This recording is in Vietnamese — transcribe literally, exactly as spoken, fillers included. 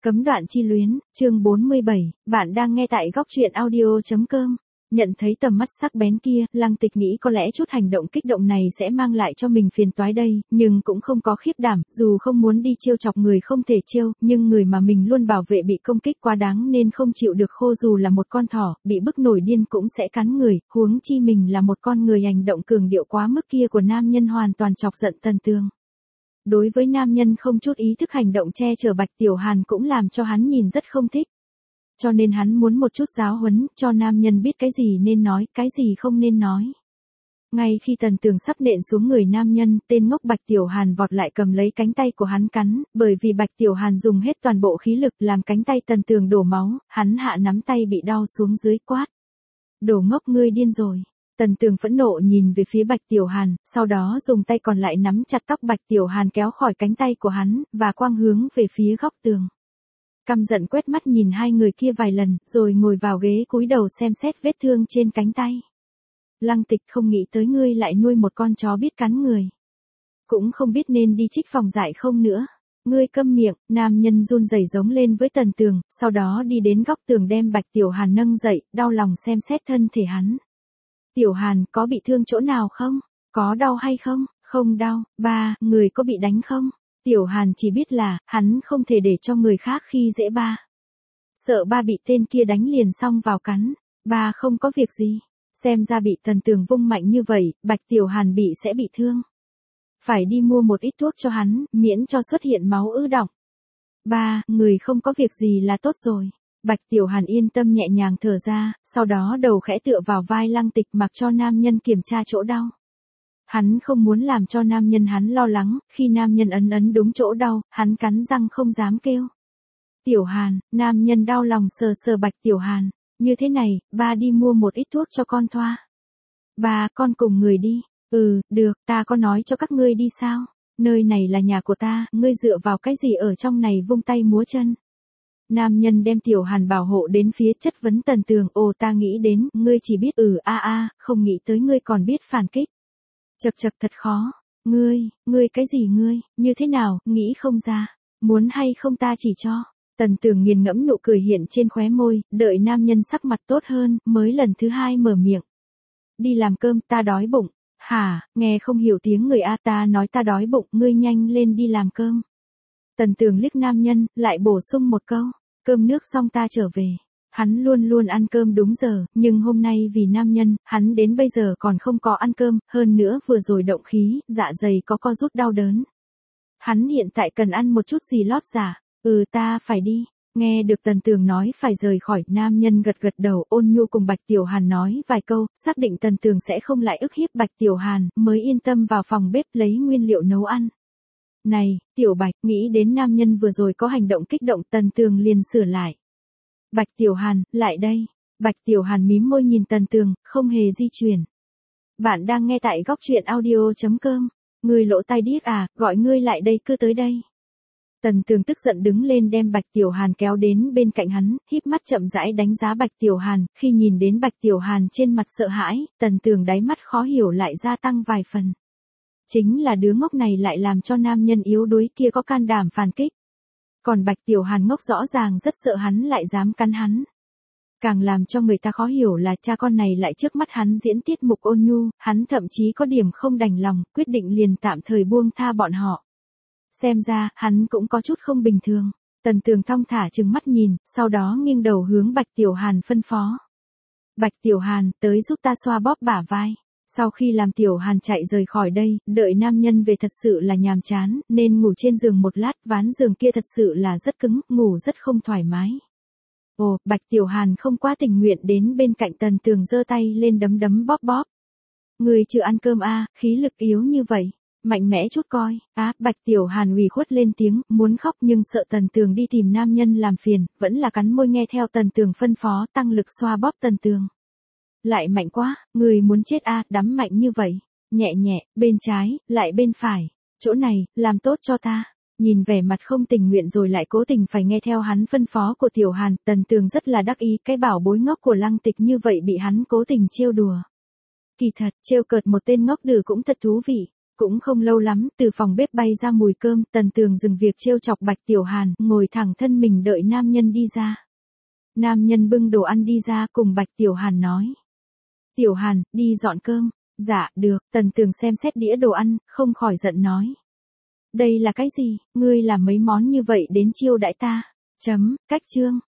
Cấm đoạn chi luyến, chương bốn mươi bảy, bạn đang nghe tại góc truyện audio chấm com. Nhận thấy tầm mắt sắc bén kia, Lăng Tịch nghĩ có lẽ chút hành động kích động này sẽ mang lại cho mình phiền toái đây, nhưng cũng không có khiếp đảm, dù không muốn đi trêu chọc người không thể trêu, nhưng người mà mình luôn bảo vệ bị công kích quá đáng nên không chịu được khô, dù là một con thỏ, bị bức nổi điên cũng sẽ cắn người, huống chi mình là một con người. Hành động cường điệu quá mức kia của nam nhân hoàn toàn chọc giận Tần Tường. Đối với nam nhân không chút ý thức hành động che chở Bạch Tiểu Hàn cũng làm cho hắn nhìn rất không thích. Cho nên hắn muốn một chút giáo huấn, cho nam nhân biết cái gì nên nói, cái gì không nên nói. Ngay khi Tần Tường sắp nện xuống người nam nhân, tên ngốc Bạch Tiểu Hàn vọt lại cầm lấy cánh tay của hắn cắn, bởi vì Bạch Tiểu Hàn dùng hết toàn bộ khí lực làm cánh tay Tần Tường đổ máu, hắn hạ nắm tay bị đau xuống dưới quát. Đồ ngốc, ngươi điên rồi. Tần Tường phẫn nộ nhìn về phía Bạch Tiểu Hàn, sau đó dùng tay còn lại nắm chặt tóc Bạch Tiểu Hàn kéo khỏi cánh tay của hắn, và quang hướng về phía góc tường. Căm giận quét mắt nhìn hai người kia vài lần, rồi ngồi vào ghế cúi đầu xem xét vết thương trên cánh tay. Lăng Tịch, không nghĩ tới ngươi lại nuôi một con chó biết cắn người. Cũng không biết nên đi trích phòng dại không nữa. Ngươi câm miệng. Nam nhân run rẩy giống lên với Tần Tường, sau đó đi đến góc tường đem Bạch Tiểu Hàn nâng dậy, đau lòng xem xét thân thể hắn. Tiểu Hàn, có bị thương chỗ nào không? Có đau hay không? Không đau. Ba, người có bị đánh không? Tiểu Hàn chỉ biết là, hắn không thể để cho người khác khi dễ ba. Sợ ba bị tên kia đánh liền xong vào cắn. Ba không có việc gì. Xem ra bị Tần Tường vung mạnh như vậy, Bạch Tiểu Hàn bị sẽ bị thương. Phải đi mua một ít thuốc cho hắn, miễn cho xuất hiện máu ứ đọng. Ba, người không có việc gì là tốt rồi. Bạch Tiểu Hàn yên tâm nhẹ nhàng thở ra, sau đó đầu khẽ tựa vào vai Lăng Tịch mặc cho nam nhân kiểm tra chỗ đau. Hắn không muốn làm cho nam nhân hắn lo lắng, khi nam nhân ấn ấn đúng chỗ đau, hắn cắn răng không dám kêu. Tiểu Hàn, nam nhân đau lòng sờ sờ Bạch Tiểu Hàn, như thế này, ba đi mua một ít thuốc cho con thoa. Ba, con cùng người đi. Ừ, được, ta có nói cho các ngươi đi sao? Nơi này là nhà của ta, ngươi dựa vào cái gì ở trong này vung tay múa chân? Nam nhân đem Tiểu Hàn bảo hộ đến phía chất vấn Tần Tường, ồ ta nghĩ đến, ngươi chỉ biết ừ a a, không nghĩ tới ngươi còn biết phản kích. Chật chật thật khó, ngươi, ngươi cái gì ngươi, như thế nào, nghĩ không ra, muốn hay không ta chỉ cho. Tần Tường nghiền ngẫm nụ cười hiện trên khóe môi, đợi nam nhân sắc mặt tốt hơn, mới lần thứ hai mở miệng. Đi làm cơm, ta đói bụng. Hả, nghe không hiểu tiếng người a, ta nói ta đói bụng, ngươi nhanh lên đi làm cơm. Tần Tường liếc nam nhân, lại bổ sung một câu, cơm nước xong ta trở về. Hắn luôn luôn ăn cơm đúng giờ, nhưng hôm nay vì nam nhân, hắn đến bây giờ còn không có ăn cơm, hơn nữa vừa rồi động khí, dạ dày có co rút đau đớn. Hắn hiện tại cần ăn một chút gì lót dạ, ừ ta phải đi. Nghe được Tần Tường nói phải rời khỏi, nam nhân gật gật đầu, ôn nhu cùng Bạch Tiểu Hàn nói vài câu, xác định Tần Tường sẽ không lại ức hiếp Bạch Tiểu Hàn, mới yên tâm vào phòng bếp lấy nguyên liệu nấu ăn. Này, Tiểu Bạch, nghĩ đến nam nhân vừa rồi có hành động kích động, Tần Tường liền sửa lại. Bạch Tiểu Hàn, lại đây. Bạch Tiểu Hàn mím môi nhìn Tần Tường, không hề di chuyển. Bạn đang nghe tại góc truyện audio chấm com. Ngươi lỗ tai điếc à, gọi ngươi lại đây cứ tới đây. Tần Tường tức giận đứng lên đem Bạch Tiểu Hàn kéo đến bên cạnh hắn, híp mắt chậm rãi đánh giá Bạch Tiểu Hàn, khi nhìn đến Bạch Tiểu Hàn trên mặt sợ hãi, Tần Tường đáy mắt khó hiểu lại gia tăng vài phần. Chính là đứa ngốc này lại làm cho nam nhân yếu đuối kia có can đảm phản kích. Còn Bạch Tiểu Hàn ngốc rõ ràng rất sợ hắn lại dám cắn hắn. Càng làm cho người ta khó hiểu là cha con này lại trước mắt hắn diễn tiết mục ôn nhu, hắn thậm chí có điểm không đành lòng, quyết định liền tạm thời buông tha bọn họ. Xem ra, hắn cũng có chút không bình thường. Tần Tường thong thả trừng mắt nhìn, sau đó nghiêng đầu hướng Bạch Tiểu Hàn phân phó. Bạch Tiểu Hàn, tới giúp ta xoa bóp bả vai. Sau khi làm Tiểu Hàn chạy rời khỏi đây, đợi nam nhân về thật sự là nhàm chán, nên ngủ trên giường một lát, ván giường kia thật sự là rất cứng, ngủ rất không thoải mái. Ồ, Bạch Tiểu Hàn không quá tình nguyện đến bên cạnh Tần Tường giơ tay lên đấm đấm bóp bóp. Người chưa ăn cơm à, khí lực yếu như vậy. Mạnh mẽ chút coi. Á, à, Bạch Tiểu Hàn ủy khuất lên tiếng, muốn khóc nhưng sợ Tần Tường đi tìm nam nhân làm phiền, vẫn là cắn môi nghe theo Tần Tường phân phó, tăng lực xoa bóp Tần Tường. Lại mạnh quá, người muốn chết a, à, đấm mạnh như vậy. Nhẹ nhẹ, bên trái, lại bên phải. Chỗ này, làm tốt cho ta. Nhìn vẻ mặt không tình nguyện rồi lại cố tình phải nghe theo hắn phân phó của Tiểu Hàn, Tần Tường rất là đắc ý, cái bảo bối ngốc của Lăng Tịch như vậy bị hắn cố tình trêu đùa. Kỳ thật, trêu cợt một tên ngốc đừ cũng thật thú vị. Cũng không lâu lắm, từ phòng bếp bay ra mùi cơm, Tần Tường dừng việc trêu chọc Bạch Tiểu Hàn, ngồi thẳng thân mình đợi nam nhân đi ra. Nam nhân bưng đồ ăn đi ra cùng Bạch Tiểu Hàn nói. Tiểu Hàn, đi dọn cơm. Dạ, được, Tần Tường xem xét đĩa đồ ăn, không khỏi giận nói. Đây là cái gì, ngươi làm mấy món như vậy đến chiêu đãi ta. Chấm, cách chương.